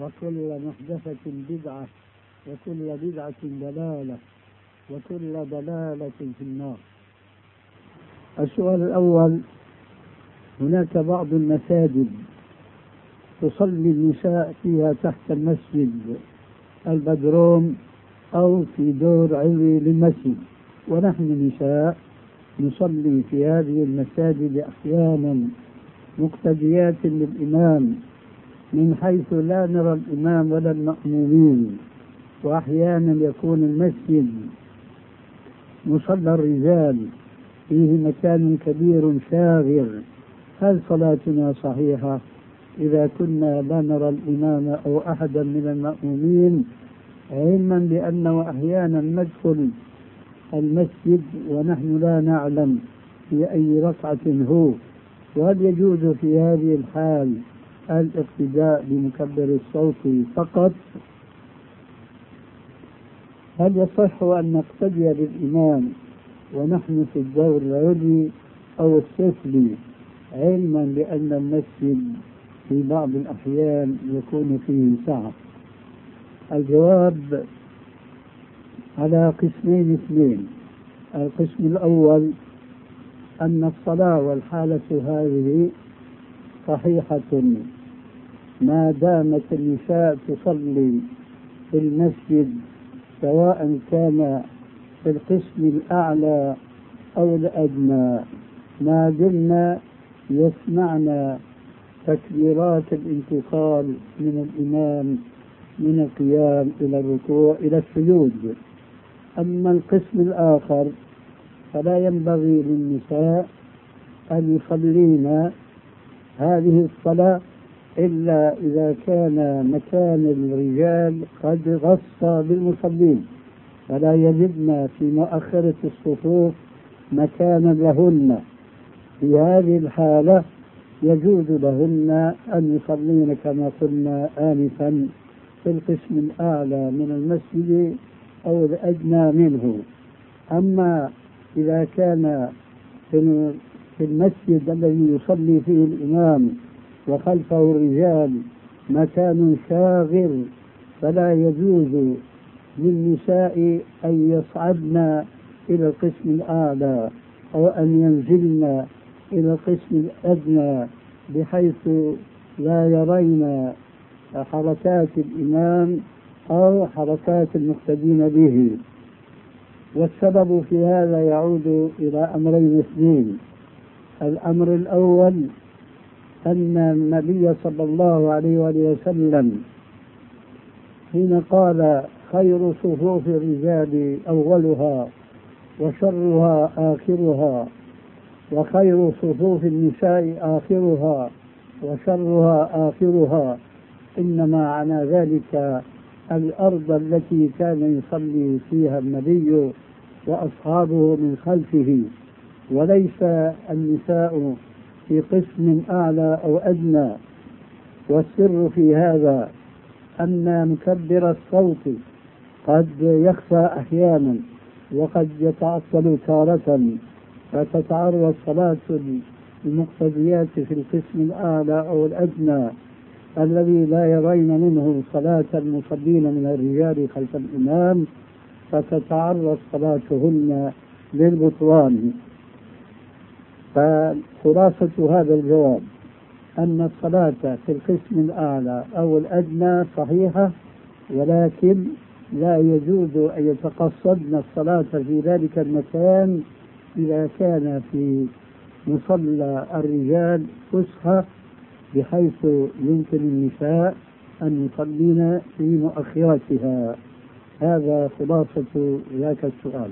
وكل محدثة بدعة وكل بدعة ضلالة وكل ضلالة في النار. السؤال الأول: هناك بعض المساجد تصلي النساء فيها تحت المسجد البدروم أو في دور علوي للمسجد، ونحن نساء نصلي في هذه المساجد أحيانا مقتديات للإمام من حيث لا نرى الإمام ولا المأمومين، وأحيانا يكون المسجد مصلى الرجال فيه مكان كبير شاغر. هل صلاتنا صحيحة إذا كنا لا نرى الإمام أو أحدا من المأمومين، علما بأنه أحيانا ندخل المسجد ونحن لا نعلم في أي ركعة هو؟ وهل يجوز في هذه الحال الاقتداء بمكبر الصوت فقط؟ هل يصح أن نقتدي بالإمام ونحن في الدور العلوي أو السفلي، علما بأن المسجد في بعض الأحيان يكون فيه سعة؟ الجواب على قسمين اثنين. القسم الأول أن الصلاة والحالة هذه صحيحة ما دامت النساء تصلي في المسجد، سواء كان في القسم الأعلى أو الأدنى، ما دمنا يسمعنا تكبيرات الانتقال من الإمام من القيام إلى الركوع إلى السجود. أما القسم الآخر فلا ينبغي للنساء أن يصلين هذه الصلاة إلا إذا كان مكان الرجال قد غص بالمصلين، فلا يجدن في مؤخرة الصفوف مكانا لهن. في هذه الحالة يجوز لهن أن يصلين كما قلنا آنفا في القسم الأعلى من المسجد أو الأدنى منه. أما إذا كان في المسجد الذي يصلي فيه الإمام وخلفه الرجال مكان شاغر، فلا يجوز للنساء أن يصعدن إلى القسم الأعلى أو أن ينزلن إلى القسم الأدنى بحيث لا يرين حركات الإمام أو حركات المقتدين به. والسبب في هذا يعود إلى أمرين اثنين. الأمر الأول أن النبي صلى الله عليه وسلم حين قال: خير صفوف الرجال أولها وشرها آخرها، وخير صفوف النساء آخرها وشرها آخرها، إنما معنى ذلك الأرض التي كان يصلي فيها النبي وأصحابه من خلفه، وليس النساء في قسم أعلى أو أدنى. والسر في هذا أن مكبر الصوت قد يخفى أحيانا وقد يتعطل تارة، فتتعرض صلاة المقتديات في القسم الأعلى أو الأدنى الذي لا يرين منه صلاة المصلين من الرجال خلف الإمام، فتتعرض صلاتهن للبطلان. فخلاصة هذا الجواب أن الصلاة في القسم الأعلى أو الأدنى صحيحة، ولكن لا يجوز أن يتقصدن الصلاة في ذلك المكان إذا كان في مصلى الرجال فسحة بحيث يمكن النساء أن يصلين في مؤخرتها. هذا خلاصة ذاك السؤال.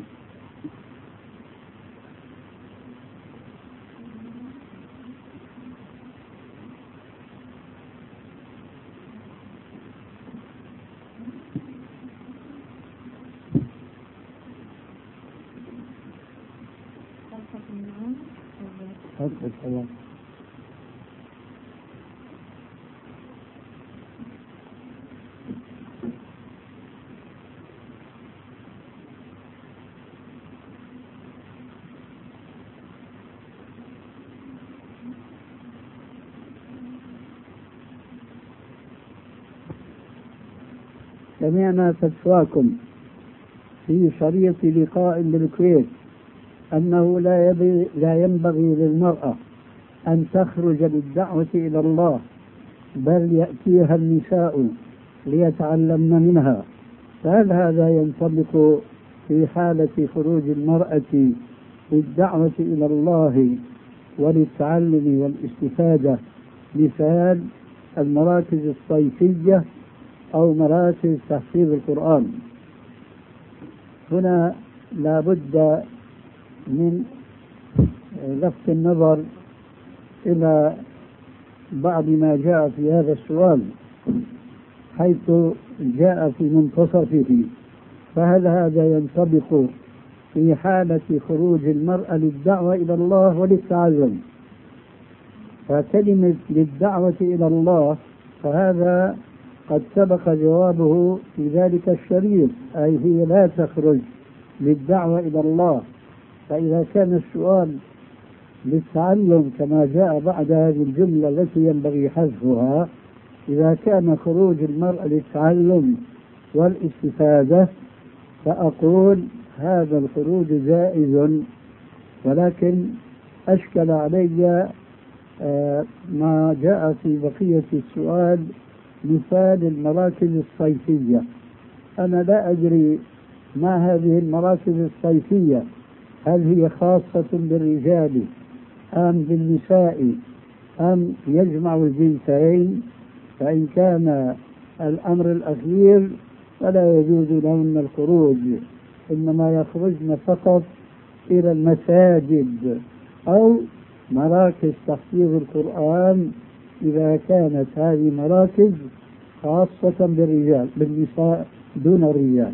سمعنا فتواكم في شريط لقاء بالكويت أنه لا ينبغي للمرأة أن تخرج للدعوة إلى الله، بل يأتيها النساء ليتعلمن منها، فهل هذا ينطبق في حالة خروج المرأة للدعوة إلى الله وللتعلم والاستفادة، مثال المراكز الصيفية أو مراكز تحفيظ القرآن؟ هنا لا بد من لفت النظر إلى بعض ما جاء في هذا السؤال، حيث جاء في منتصفه، فهل هذا ينطبق في حالة خروج المرأة للدعوة إلى الله وللتعلم؟ فكلمة للدعوة إلى الله فهذا قد سبق جوابه في ذلك الشريط، أي هي لا تخرج للدعوة إلى الله. فإذا كان السؤال للتعلم كما جاء بعد هذه الجملة التي ينبغي حذفها، إذا كان خروج المرأة للتعلم والاستفادة فأقول هذا الخروج جائز، ولكن أشكل علي ما جاء في بقية السؤال، مثال المراكز الصيفية. أنا لا أدري ما هذه المراكز الصيفية، هل هي خاصة بالرجال أم بالنساء أم يجمع الجنسين؟ فإن كان الأمر الأخير فلا يجوز لهن الخروج، إنما يخرجن فقط إلى المساجد أو مراكز تحفيظ القرآن إذا كانت هذه مراكز خاصة بالرجال، بالنساء دون الرجال.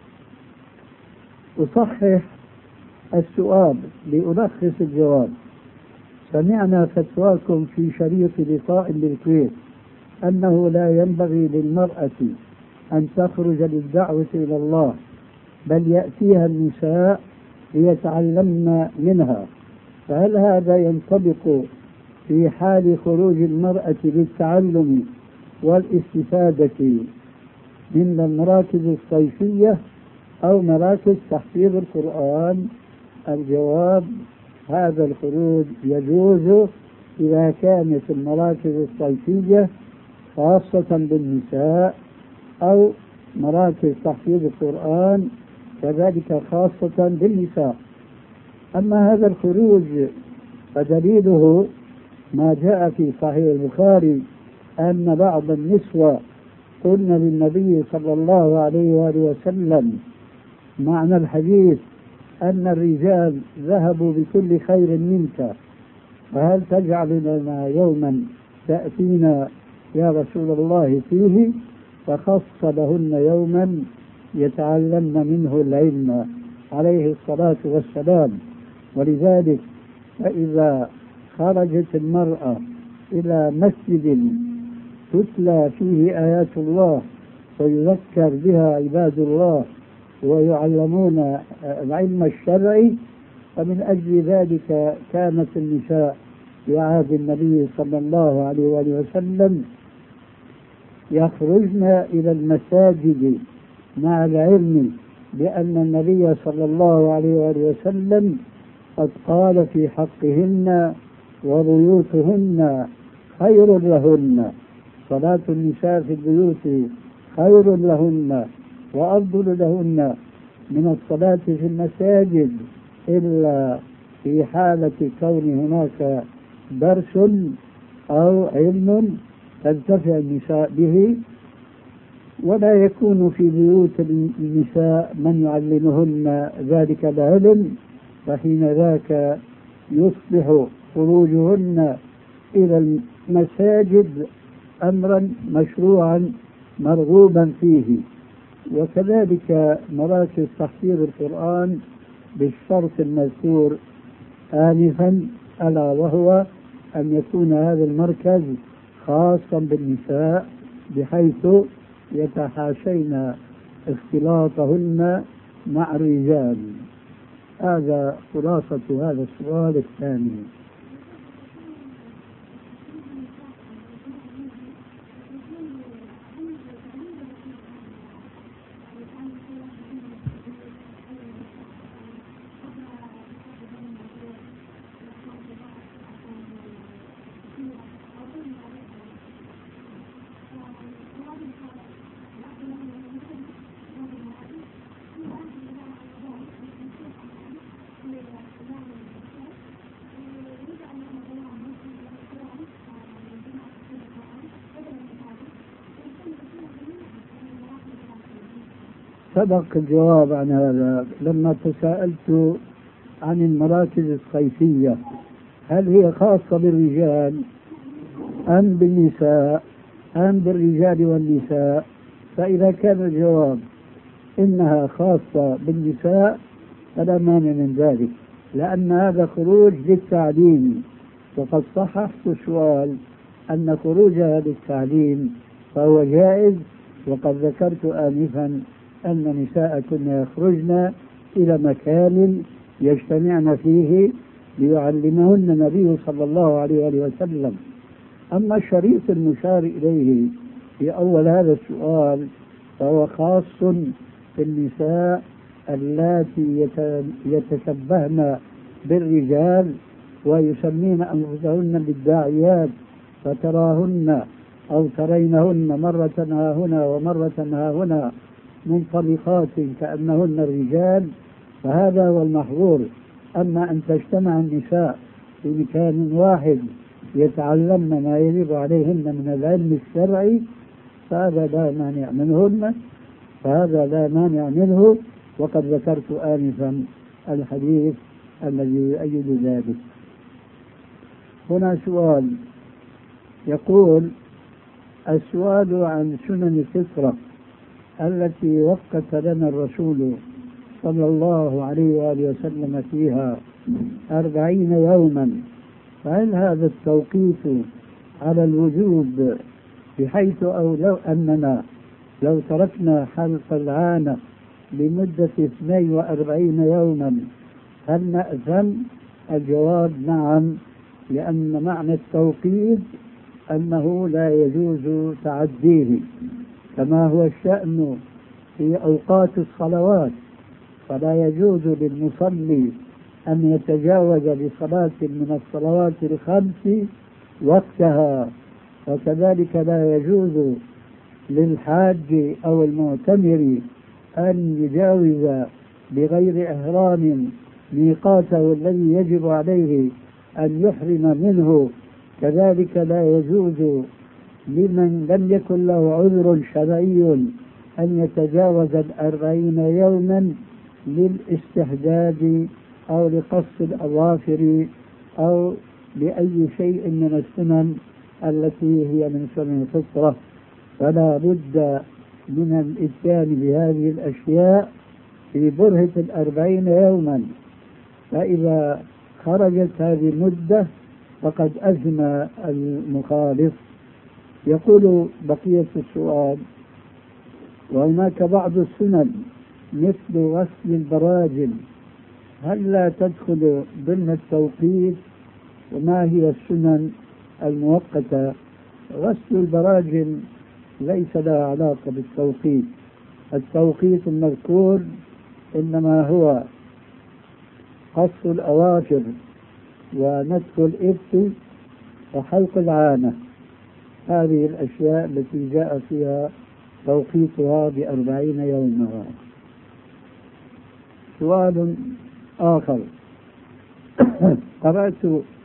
أصحح السؤال لألخص الجواب. سمعنا فتواكم في شريط لقاء بالكويت أنه لا ينبغي للمرأة أن تخرج للدعوة إلى الله، بل يأتيها النساء ليتعلمن منها، فهل هذا ينطبق في حال خروج المرأة للتعلم والاستفادة من المراكز الصيفية أو مراكز تحفيظ القرآن؟ الجواب: هذا الخروج يجوز إذا كانت المراكز الصيفية خاصة بالنساء أو مراكز تحفيظ القرآن كذلك خاصة بالنساء. أما هذا الخروج فدليله ما جاء في صحيح البخاري أن بعض النسوة قلنا للنبي صلى الله عليه وآله وسلم معنى الحديث أن الرجال ذهبوا بكل خير منك، فهل تجعل لنا يوما تأتينا يا رسول الله فيه؟ فخص لهن يوما يتعلمن منه العلم عليه الصلاة والسلام. ولذلك فإذا خرجت المرأة إلى مسجد تتلى فيه آيات الله ويذكر بها عباد الله ويعلمون العلم الشرعي، فمن أجل ذلك كانت النساء في عهد النبي صلى الله عليه وآله وسلم يخرجن إلى المساجد مع العلم، لأن النبي صلى الله عليه وآله وسلم قد قال في حقهن وبيوتهن خير لهن، صلاة النساء في البيوت خير لهن وأفضل لهن من الصلاة في المساجد، إلا في حالة كون هناك درس أو علم تنتفع النساء به، ولا يكون في بيوت النساء من يعلمهن ذلك العلم، فحين ذاك يصبح خروجهن إلى المساجد أمرا مشروعا مرغوبا فيه. وكذلك مراكز تحفيظ القرآن بالشرط المذكور آنفا، ألا وهو أن يكون هذا المركز خاصا بالنساء بحيث يتحاشين اختلاطهن مع الرجال. هذا خلاصة هذا السؤال الثاني. سبق الجواب عن هذا لما تساءلت عن المراكز الصيفية، هل هي خاصة بالرجال أم بالنساء أم بالرجال والنساء؟ فإذا كان الجواب إنها خاصة بالنساء فلا مانع من ذلك، لأن هذا خروج للتعليم، وقد صححت السؤال أن خروجها للتعليم فهو جائز، وقد ذكرت آنفا أن نساء كنا يخرجن إلى مكان يجتمعن فيه ليعلمهن النبي صلى الله عليه وسلم. أما الشريط المشار إليه في أول هذا السؤال فهو خاص بالنساء اللاتي يتشبهن بالرجال ويسمين أنفسهن بالداعيات، فتراهن أو ترينهن مرة ها هنا ومرة ها هنا منطلقات كأنهن الرجال، فهذا هو المحظور. أما أن تجتمع النساء في مكان واحد يتعلمن ما يجب عليهن من العلم الشرعي فهذا لا مانع منه، وقد ذكرت آنفا الحديث الذي يؤيد ذلك. هنا سؤال يقول: السؤال عن سنن الفطرة التي وقت لنا الرسول صلى الله عليه وآله وسلم فيها 40 يوما، فهل هذا التوقيت على الوجوب، بحيث أو لو أننا لو تركنا حلق العانة لمدة 42 يوما هل نأثم؟ الجواب نعم، لأن معنى التوقيت أنه لا يجوز تعديه، كما هو الشأن في أوقات الصلوات، فلا يجوز للمصلي أن يتجاوز بصلاة من الصلوات الخمس وقتها، وكذلك لا يجوز للحاج أو المعتمر أن يجاوز بغير إحرام ميقاته الذي يجب عليه أن يحرم منه، كذلك لا يجوز لمن لم يكن له عذر شرعي أن يتجاوز 40 يوما للاستحداد أو لقص الأظافر أو لأي شيء من السنن التي هي من سنن الفطرة، فلا بد من الإتيان بهذه الأشياء في برهة 40 يوما، فإذا خرجت هذه المدة فقد أثم المخالف. يقول بقية السؤال: وهناك بعض السنن مثل غسل البراجم، هل لا تدخل ضمن التوقيت؟ وما هي السنن المؤقتة؟ غسل البراجم ليس لها علاقة بالتوقيت، التوقيت المذكور إنما هو قص الأواخر ونتف الإبط وحلق العانة، هذه الأشياء التي جاء فيها توقيتها ب40 يوما. سؤال آخر: قرأت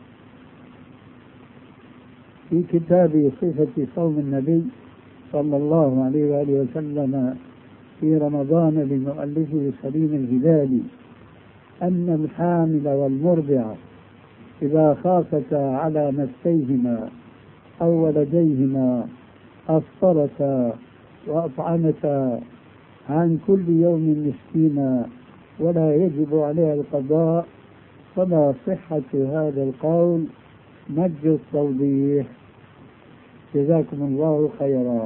في كتاب صفة صوم النبي صلى الله عليه وآله وسلم في رمضان لمؤلفه سليم الهلالي أن الحامل والمرضع إذا خافتا على نفسيهما أو ولديهما أفطرتا وأطعمتا عن كل يوم مسكينا ولا يجب عليها القضاء، فما صحة هذا القول؟ نرجو التوضيح، جزاكم الله خيرا.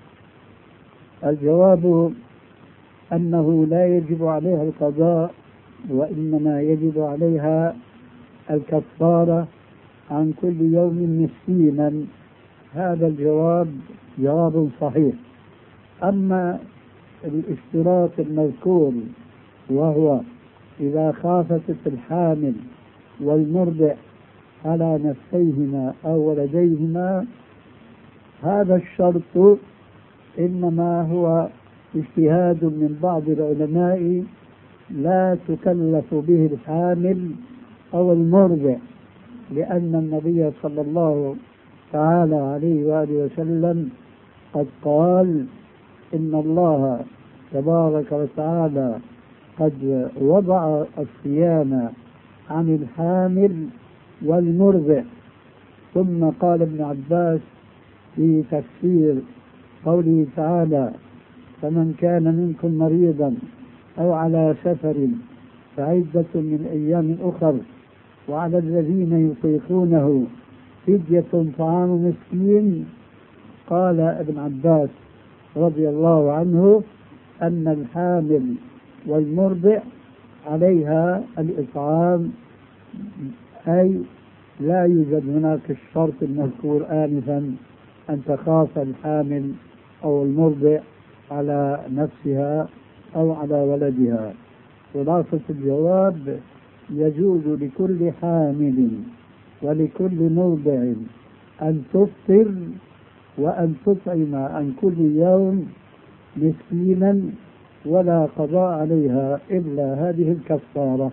الجواب أنه لا يجب عليها القضاء، وإنما يجب عليها الكفارة عن كل يوم مسكينا. هذا الجواب جواب صحيح. أما الاشتراط المذكور وهو إذا خافت الحامل والمرضع على نفسيهما أو ولديهما، هذا الشرط إنما هو اجتهاد من بعض العلماء لا تكلف به الحامل أو المرضع، لأن النبي صلى الله تعالى عليه وآله وسلم قد قال: إن الله تبارك وتعالى قد وضع الصيام عن الحامل والمرضع. ثم قال ابن عباس في تفسير قوله تعالى: فمن كان منكم مريضا أو على سفر فعدة من أيام أخر وعلى الذين يطيقونه فدية طعام مسكين. قال ابن عباس رضي الله عنه أن الحامل والمرضع عليها الإطعام، أي لا يوجد هناك الشرط المذكور آنفا أن تخاف الحامل أو المرضع على نفسها أو على ولدها. خلاصة الجواب: يجوز لكل حامل ولكل مرضع أن تفطر وأن تطعم عن كل يوم مسكينا، ولا قضاء عليها إلا هذه الكفارة.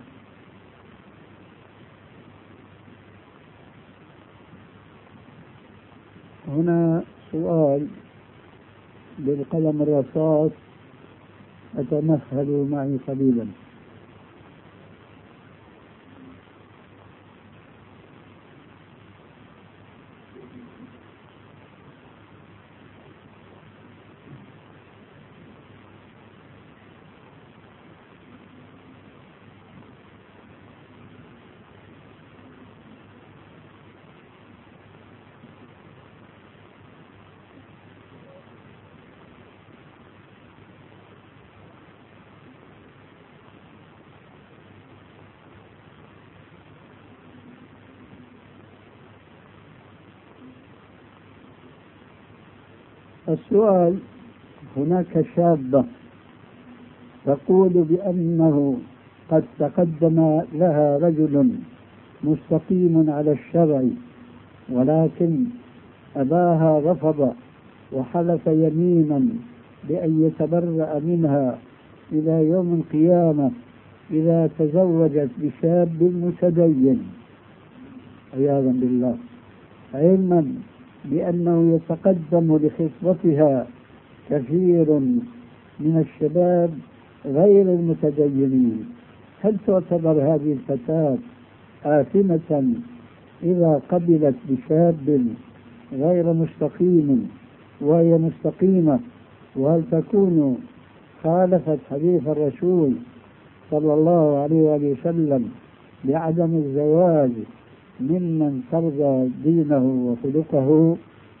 هنا سؤال بالقلم الرصاص، أتمهلوا معي قليلا. السؤال: هناك شابة تقول بأنه قد تقدم لها رجل مستقيم على الشرع، ولكن أباها رفض وحلف يمينا بأن يتبرأ منها إلى يوم القيامة إذا تزوجت بشاب متدين عياذا بالله، علما بأنه يتقدم لخطبتها كثير من الشباب غير المتدينين. هل تعتبر هذه الفتاة آثمة إذا قبلت بشاب غير مستقيم وهي مستقيمة؟ وهل تكون خالفت حديث الرسول صلى الله عليه وسلم بعدم الزواج ممن ترضى دينه وخلقه؟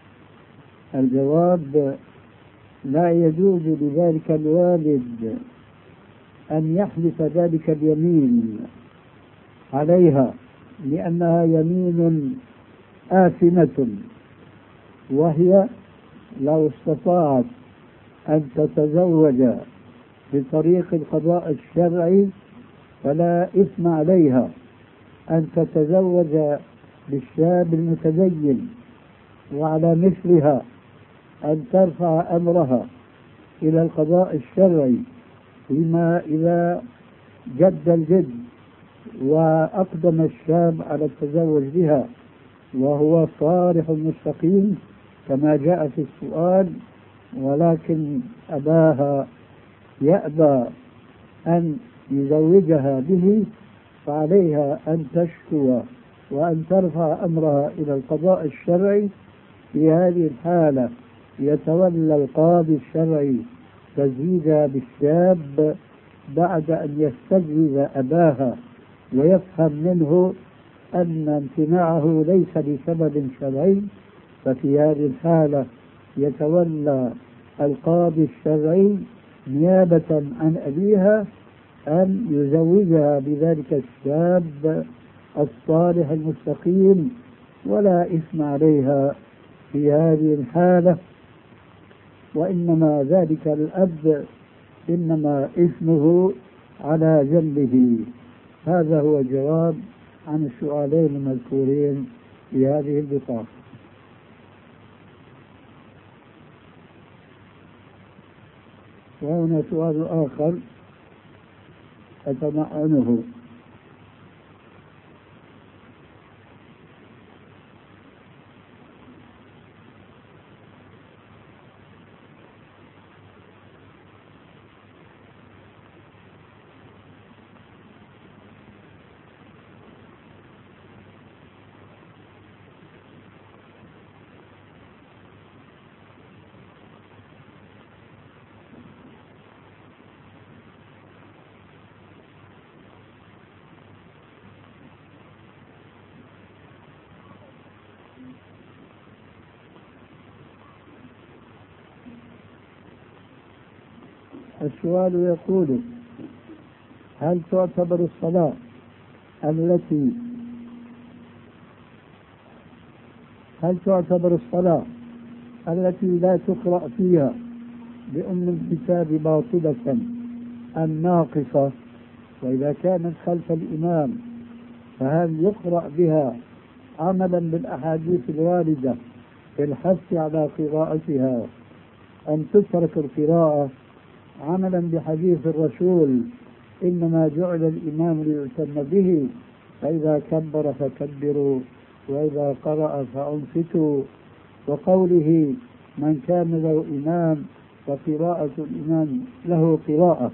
الجواب: لا يجوز لذلك الوالد أن يحلف ذلك اليمين عليها، لأنها يمين آثمة، وهي لو استطاعت أن تتزوج بطريق القضاء الشرعي فلا إثم عليها أن تتزوج بالشاب المتدين، وعلى مثلها أن ترفع أمرها إلى القضاء الشرعي فيما إذا جد الجد وأقدم الشاب على التزوج بها وهو صالح مستقيم كما جاء في السؤال، ولكن أباها يأبى أن يزوجها به، فعليها أن تشكو وأن ترفع أمرها إلى القضاء الشرعي. في هذه الحالة يتولى القاضي الشرعي تزويجها بالشاب بعد أن يستجوب أباها ويفهم منه أن امتناعه ليس لسبب شرعي، ففي هذه الحالة يتولى القاضي الشرعي نيابة عن أبيها أن يزوجها بذلك الشاب الصالح المستقيم، ولا إثم عليها في هذه الحالة. وإنما ذلك الأب إنما إثمه على جنبه. هذا هو الجواب عن السؤالين المذكورين في هذه البطاقة. وهنا سؤال آخر أتمعنه: السؤال يقول: هل تعتبر الصلاة التي لا تقرأ فيها بأم الكتاب باطلة أم ناقصة؟ وإذا كانت خلف الإمام فهل يقرأ بها عملا بالأحاديث الواردة في الحث على قراءتها، أم تترك القراءة عملا بحديث الرسول: إنما جعل الإمام ليؤتم به، فإذا كبر فكبروا وإذا قرأ فأنصتوا، وقوله: من كان له إمام فقراءة الإمام له قراءة؟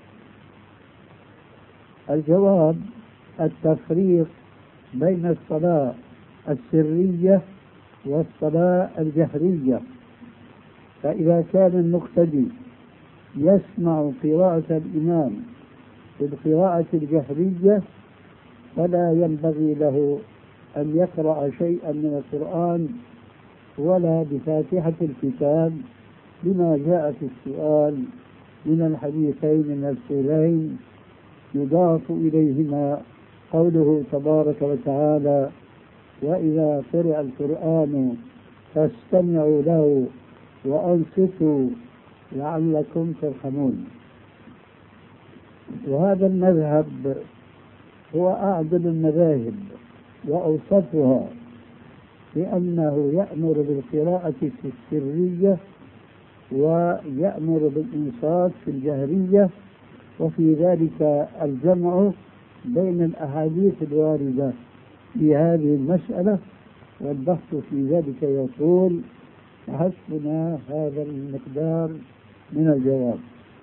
الجواب: التفريق بين الصلاة السرية والصلاة الجهرية. فإذا كان المقتدي يسمع قراءة الإمام في القراءة الجهرية فلا ينبغي له أن يقرأ شيئا من القرآن ولا بفاتحة الكتاب، لما جاء في السؤال من الحديثين المذكورين يضاف إليهما قوله تبارك وتعالى: وإذا قرئ القرآن فاستمعوا له وأنصتوا لعلكم ترحمون. وهذا المذهب هو أعدل المذاهب وأوسطها، لأنه يأمر بالقراءة في السرية ويأمر بالإنصات في الجهرية، وفي ذلك الجمع بين الأحاديث الواردة في هذه المسألة، والبحث في ذلك يطول، فحسبنا هذا المقدار من الجواب.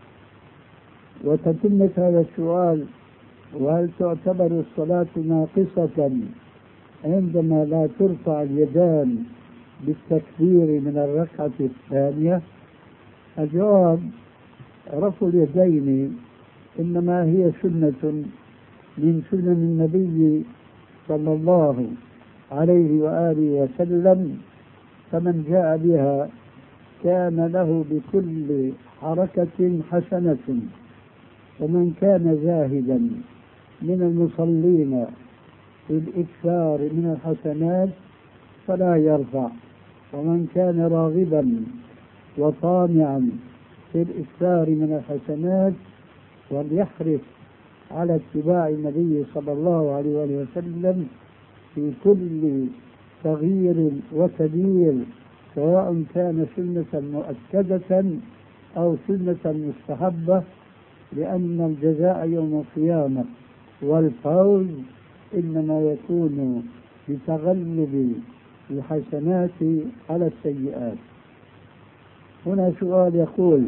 وتتمة هذا السؤال: وهل تعتبر الصلاة ناقصة عندما لا ترفع اليدان بالتكبير من الركعة الثانية؟ الجواب: رفع اليدين إنما هي سنة من سنن النبي صلى الله عليه وآله وسلم، فمن جاء بها كان له بكل حركة حسنة، ومن كان زاهدا من المصلين في الإكثار من الحسنات فلا يرفع، ومن كان راغبا وطامعا في الإكثار من الحسنات وليحرص على اتباع النبي صلى الله عليه وسلم في كل صغير وكبير، سواء كان سنة مؤكدة أو سنة مستحبة، لأن الجزاء يوم القيامة والفوز إنما يكون بتغلب الحسنات على السيئات. هنا سؤال يقول: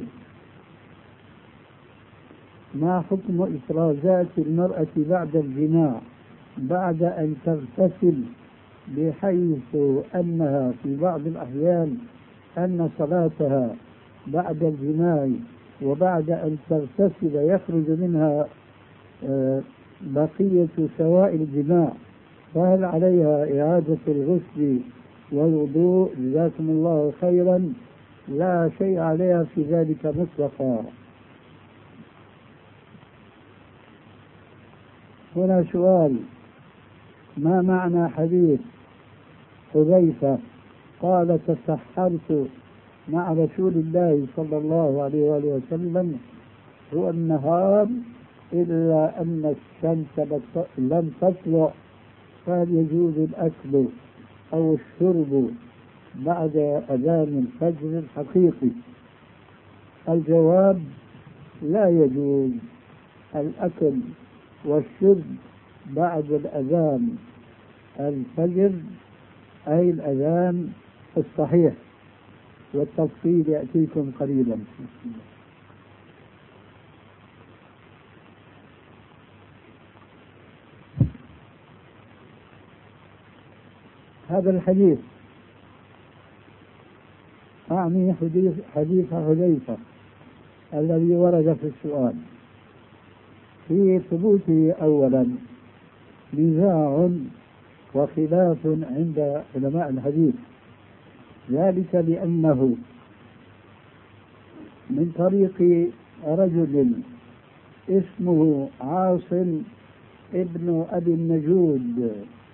ما حكم إفرازات المرأة بعد الجماع بعد أن تغتسل، بحيث أنها في بعض الأحيان أن صلاتها بعد الجماع وبعد أن تغتسل يخرج منها بقية سوائل الجماع، فهل عليها إعادة الغسل والوضوء؟ جزاكم الله خيرا. لا شيء عليها في ذلك مطلقا. هنا سؤال: ما معنى حديث حذيفة قال: تسحرت مع رسول الله صلى الله عليه وآله وسلم هو النهار إلا أن الشمس لم تطلع، فهل يجوز الأكل أو الشرب بعد أذان الفجر الحقيقي؟ الجواب: لا يجوز الأكل والشرب بعد الأذان الفجر، أي الأذان الصحيح، والتفصيل يأتيكم قريبا. هذا الحديث أعني حديث حذيفة الذي ورد في السؤال. في ثبوته أولا نزاع وخلاف عند علماء الحديث، ذلك لأنه من طريق رجل اسمه عاصم ابن أبي النجود،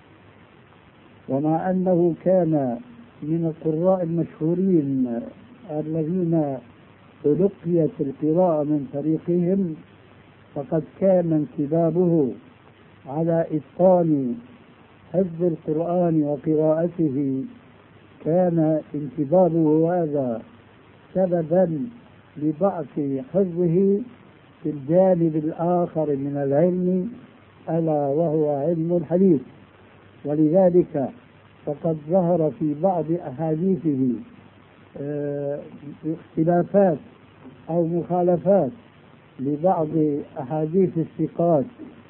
ومع أنه كان من القراء المشهورين الذين تلقيت القراءة من طريقهم، فقد كان انكبابه على إتقان حفظ القرآن وقراءته، كان انكبابه هذا سببا لضعف حفظه في الجانب الآخر من العلم، ألا وهو علم الحديث. ولذلك فقد ظهر في بعض أحاديثه اختلافات أو مخالفات لبعض أحاديث الثقات،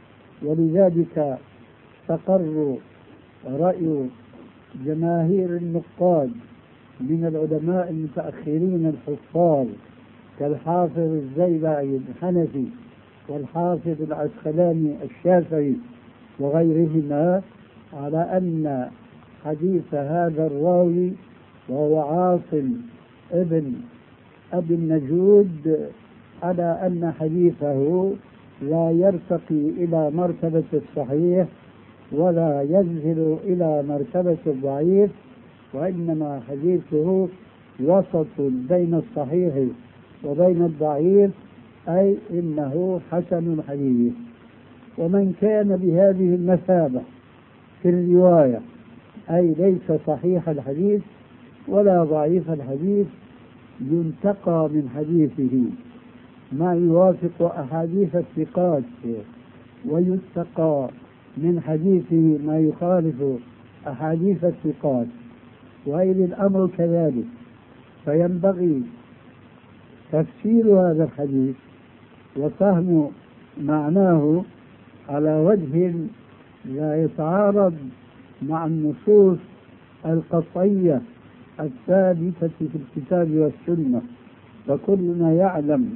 ولذلك استقر رأي جماهير النقاد من العلماء المتأخرين الحفاظ كالحافظ الزيلعي الحنفي والحافظ العسقلاني الشافعي وغيرهما على أن حديث هذا الراوي وهو عاصم ابن أبي النجود، على أن حديثه لا يرتقي إلى مرتبة الصحيح ولا ينزل إلى مرتبة الضعيف، وإنما حديثه وسط بين الصحيح وبين الضعيف، أي إنه حسن الحديث. ومن كان بهذه المثابة في الرواية، أي ليس صحيح الحديث ولا ضعيف الحديث، ينتقى من حديثه ما يوافق أحاديث الثقات، ويتقى من حديثه ما يخالف أحاديث الثقات، وإذ الأمر كذلك. فينبغي تفسير هذا الحديث وفهم معناه على وجه لا يتعارض مع النصوص القطعية الثابتة في الكتاب والسنة. فكلنا يعلم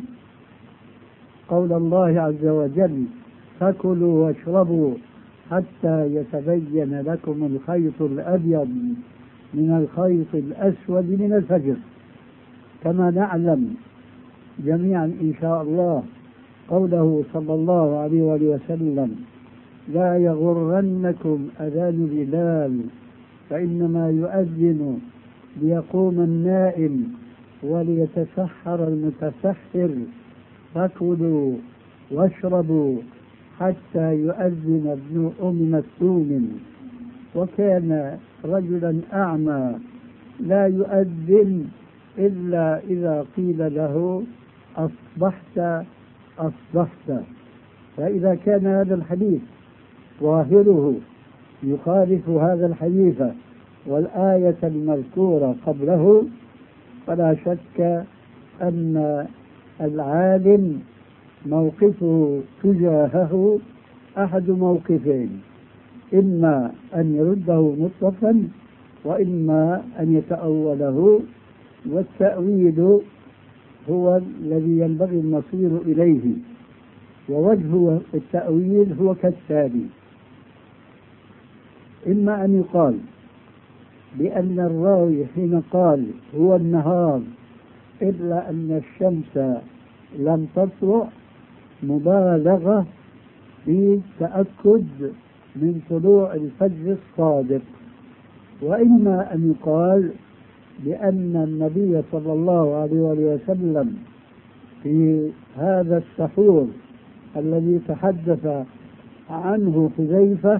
قول الله عز وجل: فكلوا واشربوا حتى يتبين لكم الخيط الأبيض من الخيط الأسود من الفجر. كما نعلم جميعا إن شاء الله قوله صلى الله عليه وسلم: لا يغرنكم أذان بلال فإنما يؤذن ليقوم النائم وليتسحر المتسحر، فكلوا واشربوا حتى يؤذن ابن أم مكتوم. وكان رجلا أعمى لا يؤذن إلا إذا قيل له: أصبحت أصبحت. فإذا كان هذا الحديث ظاهره يخالف هذا الحديث والآية المذكورة قبله، فلا شك أن العالم موقفه تجاهه أحد موقفين: إما أن يرده مطلقا، وإما أن يتأوله، والتأويل هو الذي ينبغي المصير إليه. ووجه التأويل هو كالتالي: إما أن يقال بأن الراوي حين قال هو النهار إلا أن الشمس لم تطلع مبالغة في تأكد من طلوع الفجر الصادق، وإما أن يقال بأن النبي صلى الله عليه وسلم في هذا السحور الذي تحدث عنه حذيفة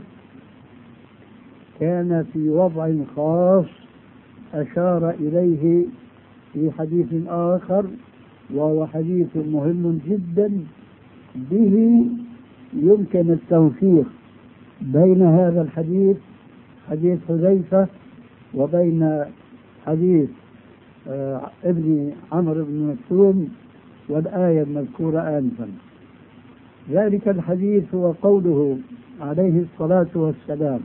كان في وضع خاص أشار إليه في حديث آخر، وهو حديث مهم جدا به يمكن التوفيق بين هذا الحديث حديث حذيفة وبين حديث ابن عمرو بن مكتوم والآية المذكورة آنفا. ذلك الحديث هو قوله عليه الصلاة والسلام: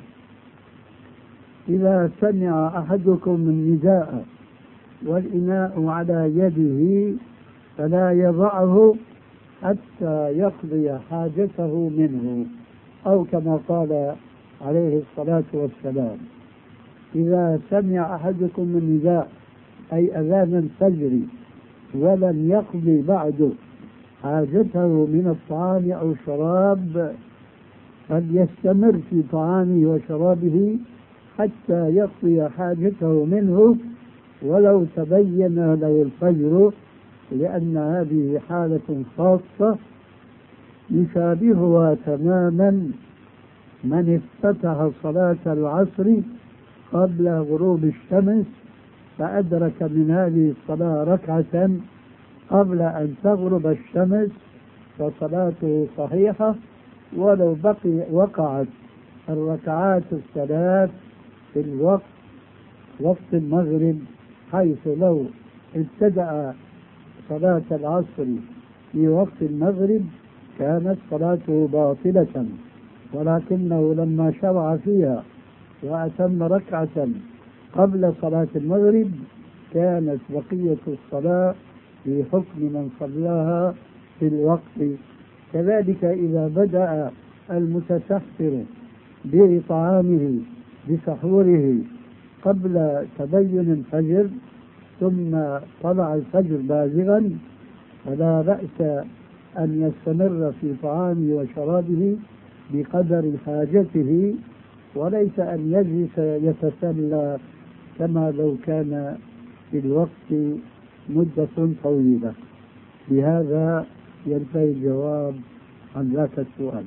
إذا سمع أحدكم النداء والإناء على يده فلا يضعه حتى يقضي حاجته منه، أو كما قال عليه الصلاة والسلام: إذا سمع أحدكم النداء أي أذان الفجر ولم يقضي بعد حاجته من الطعام أو الشراب فليستمر في طعامه وشرابه حتى يقضي حاجته منه ولو تبين له الفجر، لأن هذه حالة خاصة يشابهها تماما من افتتح صلاة العصر قبل غروب الشمس فأدرك من هذه الصلاة ركعة قبل أن تغرب الشمس فصلاته صحيحة، ولو وقعت الركعات الثلاث في وقت المغرب، حيث لو ابتدأ صلاة العصر في وقت المغرب كانت صلاته باطلة، ولكنه لما شرع فيها وأتم ركعة قبل صلاة المغرب كانت بقية الصلاة في حكم من صلاها في الوقت. كذلك إذا بدأ المتسحر بطعامه بسحوره قبل تبين الفجر ثم طلع الفجر بازغا فلا بأس أن يستمر في طعامه وشرابه بقدر حاجته، وليس أن يجلس يتسلى كما لو كان في الوقت مدة طويلة. بهذا ينتهي الجواب عن ذاك السؤال.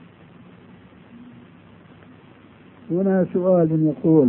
هنا سؤال يقول: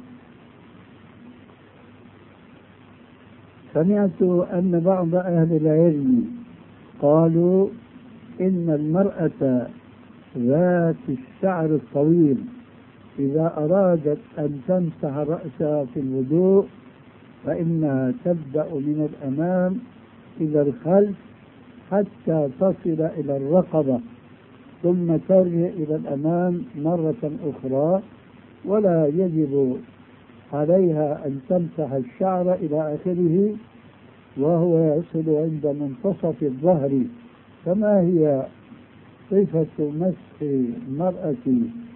سمعت أن بعض أهل العلم قالوا إن المرأة ذات الشعر الطويل إذا أرادت أن تمسح رأسها في الوضوء فإنها تبدأ من الأمام إلى الخلف حتى تصل إلى الرقبة ثم ترجع إلى الأمام مرة أخرى، ولا يجب عليها أن تمسح الشعر إلى آخره وهو يصل عند منتصف الظهر. فما هي صفة مسح المرأة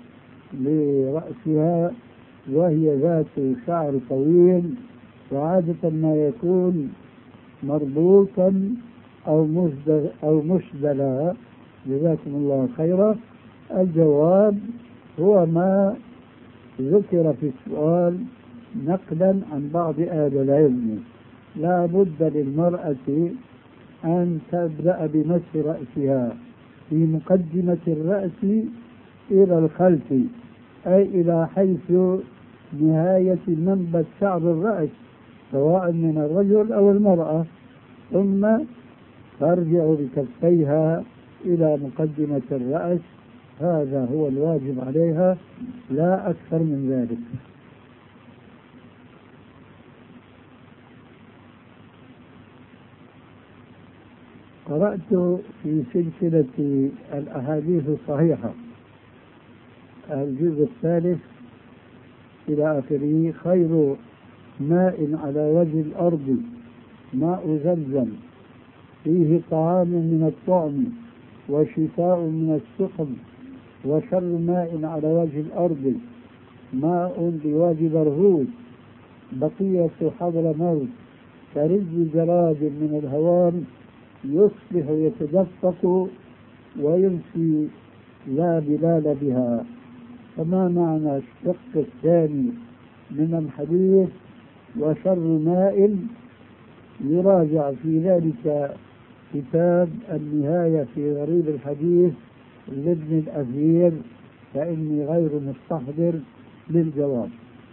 لرأسها وهي ذات شعر طويل وعادة ما يكون مربوطا أو مشدلا؟ جزاكم الله خيرا. الجواب هو ما ذكر في السؤال نقلا عن بعض أهل العلم. لا بد للمرأة أن تبدأ بمسح رأسها في مقدمة الرأس إلى الخلف، أي إلى حيث نهاية منبت شعر الرأس سواء من الرجل أو المرأة، ثم ترجع بكفيها إلى مقدمة الرأس. هذا هو الواجب عليها لا أكثر من ذلك. قرأت في سلسلة الأحاديث الصحيحة الجزء الثالث إلى آخره: خير ماء على وجه الأرض ماء زمزم فيه طعام من الطعم وشفاء من السقم، وشر ماء على وجه الأرض ماء بوادي برهوت بقية حضر موت كرز جراد من الهوام يصبح يتدفق ويمسي لا بلال بها. فما معنى الشق الثاني من الحديث وشر ماء؟ يراجع في ذلك كتاب النهاية في غريب الحديث لابن الأثير، فإني غير مستحضر للجواب.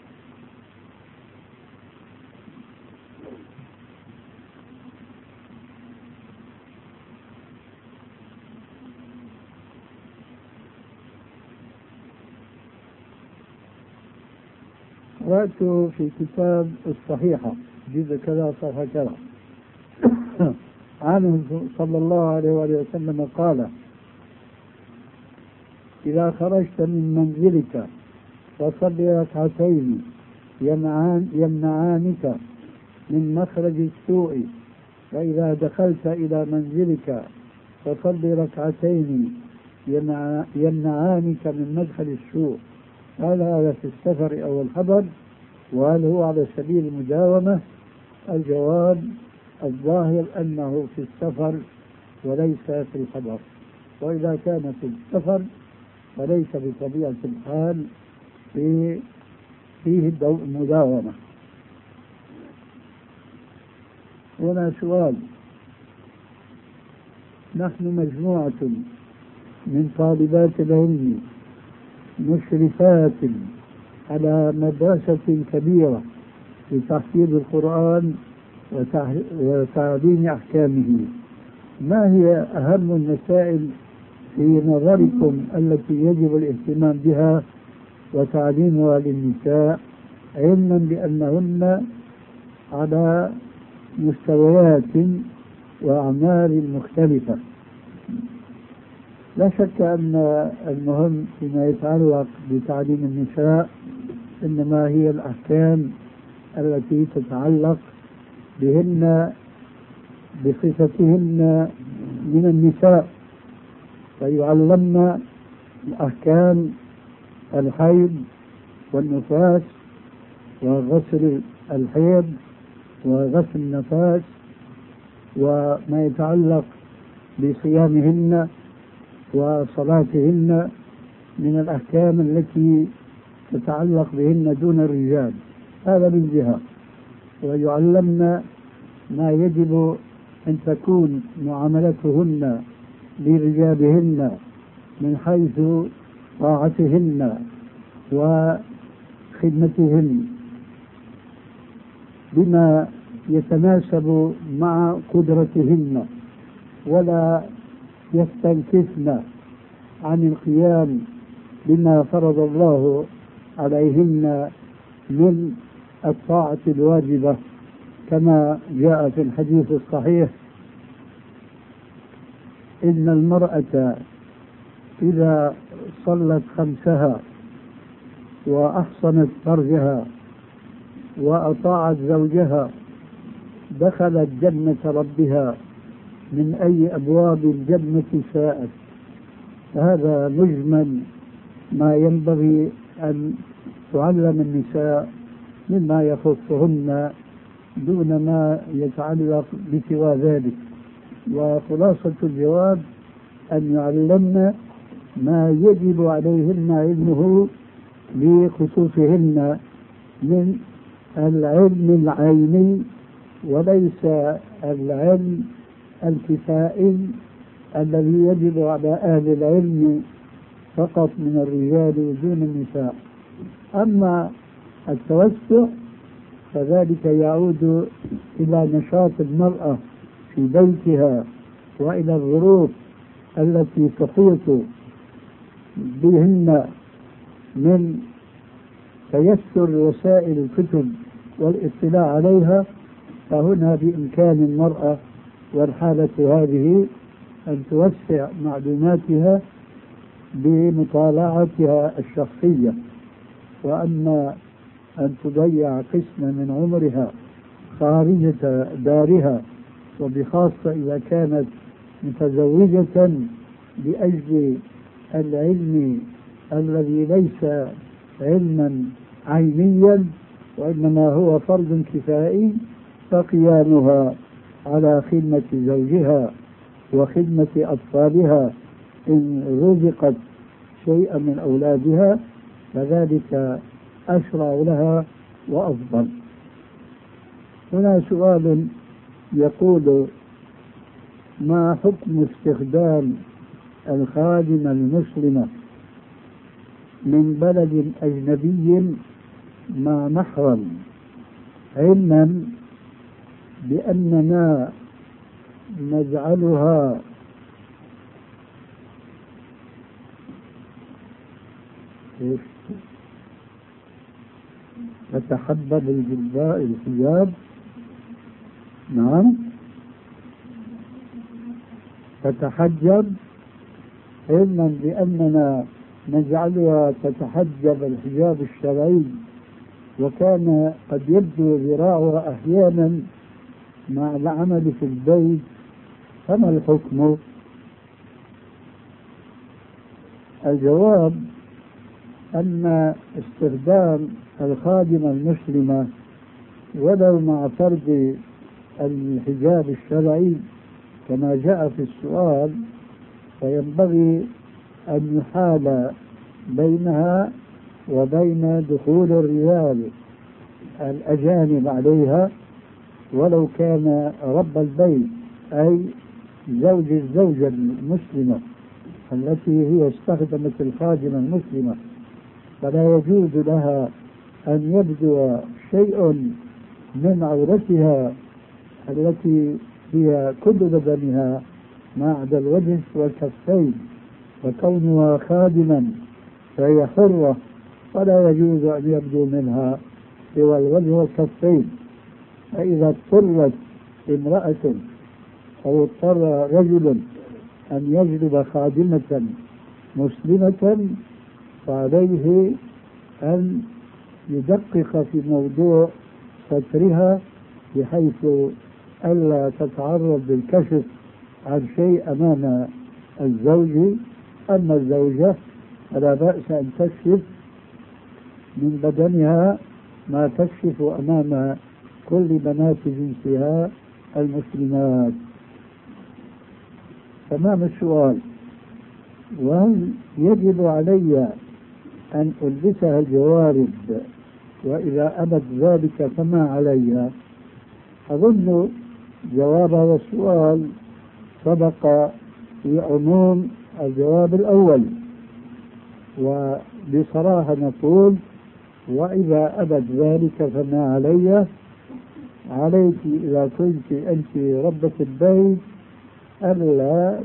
قرأت في كتاب الصحيحة جزء كذا صفحة كذا عنه صلى الله عليه وسلم قال: إذا خرجت من منزلك فصل ركعتين يمنعانك من مخرج السوء، فإذا دخلت إلى منزلك فصل ركعتين يمنعانك من مدخل السوء. هل هذا في السفر أو الحضر؟ وهل هو على سبيل المداومة؟ الجواب الظاهر أنه في السفر، وليس في الحضر، وإذا كان في السفر فليس بطبيعة الحال فيه الضوء مداومة. هنا سؤال: نحن مجموعة من طالبات العلم مشرفات على مدرسة كبيرة لتحفيظ القرآن وتعليم أحكامه، ما هي أهم المسائل في نظركم التي يجب الاهتمام بها وتعليمها للنساء، علما بأنهن على مستويات وأعمال مختلفة؟ لا شك أن المهم فيما يتعلق بتعليم النساء إنما هي الأحكام التي تتعلق بهن بصفتهن من النساء، فيعلمن أحكام الحيض والنفاس وغسل الحيض وغسل النفاس، وما يتعلق بصيامهن وصلاتهن من الأحكام التي تتعلق بهن دون الرجال. هذا من جهة. ويعلمن ما يجب أن تكون معاملتهن لرجالهن من حيث طاعتهن وخدمتهن بما يتناسب مع قدرتهن، ولا يستنكفن عن القيام بما فرض الله عليهن من الطاعة الواجبة، كما جاء في الحديث الصحيح: إن المرأة إذا صلت خمسها وأحصنت فرجها وأطاعت زوجها دخلت جنة ربها من أي أبواب الجنة شاءت. هذا مجمل ما ينبغي أن تعلم النساء مما يخصهن دون ما يتعلق بسوى ذلك. وخلاصة الجواب أن يعلمن ما يجب عليهن علمه لخصوصهن من العلم العيني، وليس العلم الكفائي الذي يجب على أهل العلم فقط من الرجال دون النساء. أما التوسع فذلك يعود إلى نشاط المرأة في بيتها وإلى الظروف التي تحيط بهن من تيسر وسائل الكتب والاطلاع عليها. فهنا بإمكان المرأة والحالة هذه أن توسع معلوماتها بمطالعتها الشخصية، وأما أن تضيع قسما من عمرها خارج دارها، وبخاصة إذا كانت متزوجة، لأجل العلم الذي ليس علما عينيا وإنما هو فرض كفائي، فقيامها على خدمة زوجها وخدمة أطفالها إن رزقت شيئا من أولادها فذلك أشرع لها وأفضل. هنا سؤال يقول: ما حكم استخدام الخادمة المسلمة من بلد أجنبي مع محرم، علما بأننا نجعلها تتحبب الحجاب؟ نعم، تتحجب، علما بأننا نجعلها تتحجب الحجاب الشرعي، وكان قد يبدو ذراعها أحيانا مع العمل في البيت، فما الحكم؟ الجواب أن استخدام الخادمة المسلمة ولو مع فرض الحجاب الشرعي كما جاء في السؤال، فينبغي أن يحال بينها وبين دخول الرجال الأجانب عليها، ولو كان رب البيت أي زوج الزوجة المسلمة التي هي استخدمت الخادمة المسلمة، فلا يجوز لها أن يبدو شيء من عورتها التي هي كل بدنها ما عدا الوجه والكفين، وكونها خادما فهي حرة فلا يجوز أن يبدو منها سوى الوجه والكفين. فإذا اضطرت امرأة أو اضطر رجل أن يجلب خادمة مسلمة فعليه أن يدقق في موضوع سترها بحيث ألا تتعرض للكشف عن شيء أمام الزوج. أما الزوجة فلا بأس أن تكشف من بدنها ما تكشف أمام كل بنات جنسها المسلمات. تمام السؤال: وهل يجب علي أن ألبسها الجوارب؟ وإذا أبت ذلك فما علي؟ أظن جواب هذا السؤال سبق في عموم الجواب الأول، وبصراحة نقول: وإذا أبت ذلك فما علي. عليك إذا كنت أنت ربة البيت ألا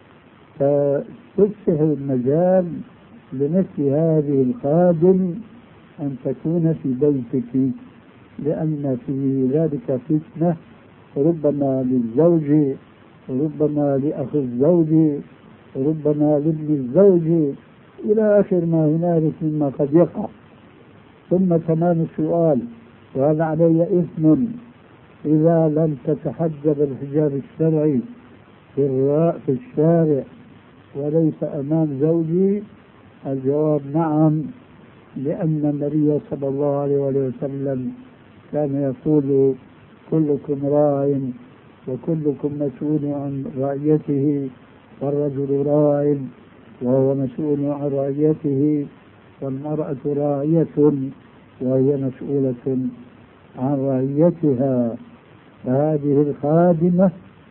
تفتح المجال لمثل هذه الخادم أن تكون في بيتك، لأن في ذلك فتنة ربما للزوج، ربما لأخ الزوج، ربما لابن الزوج، إلى آخر ما هنالك مما قد يقع. ثم تمام السؤال: وهل علي إثم إذا لم تتحجب الحجاب الشرعي في الشارع وليس أمام زوجي؟ الجواب: نعم، لأن النبي صلى الله عليه وسلم كان يقول: كلكم راع وكلكم مسؤول عن رعيته، والرجل راع وهو مسؤول عن رعيته، والمرأة راعية وهي مسؤولة عن رعيتها. فهذه الخادمة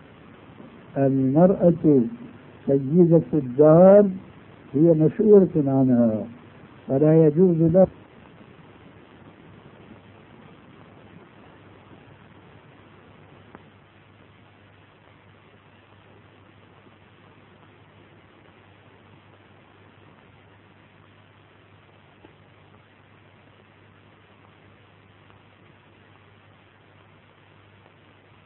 المرأة سيدة الدار هي مسؤولة عنها، فلا يجوز لها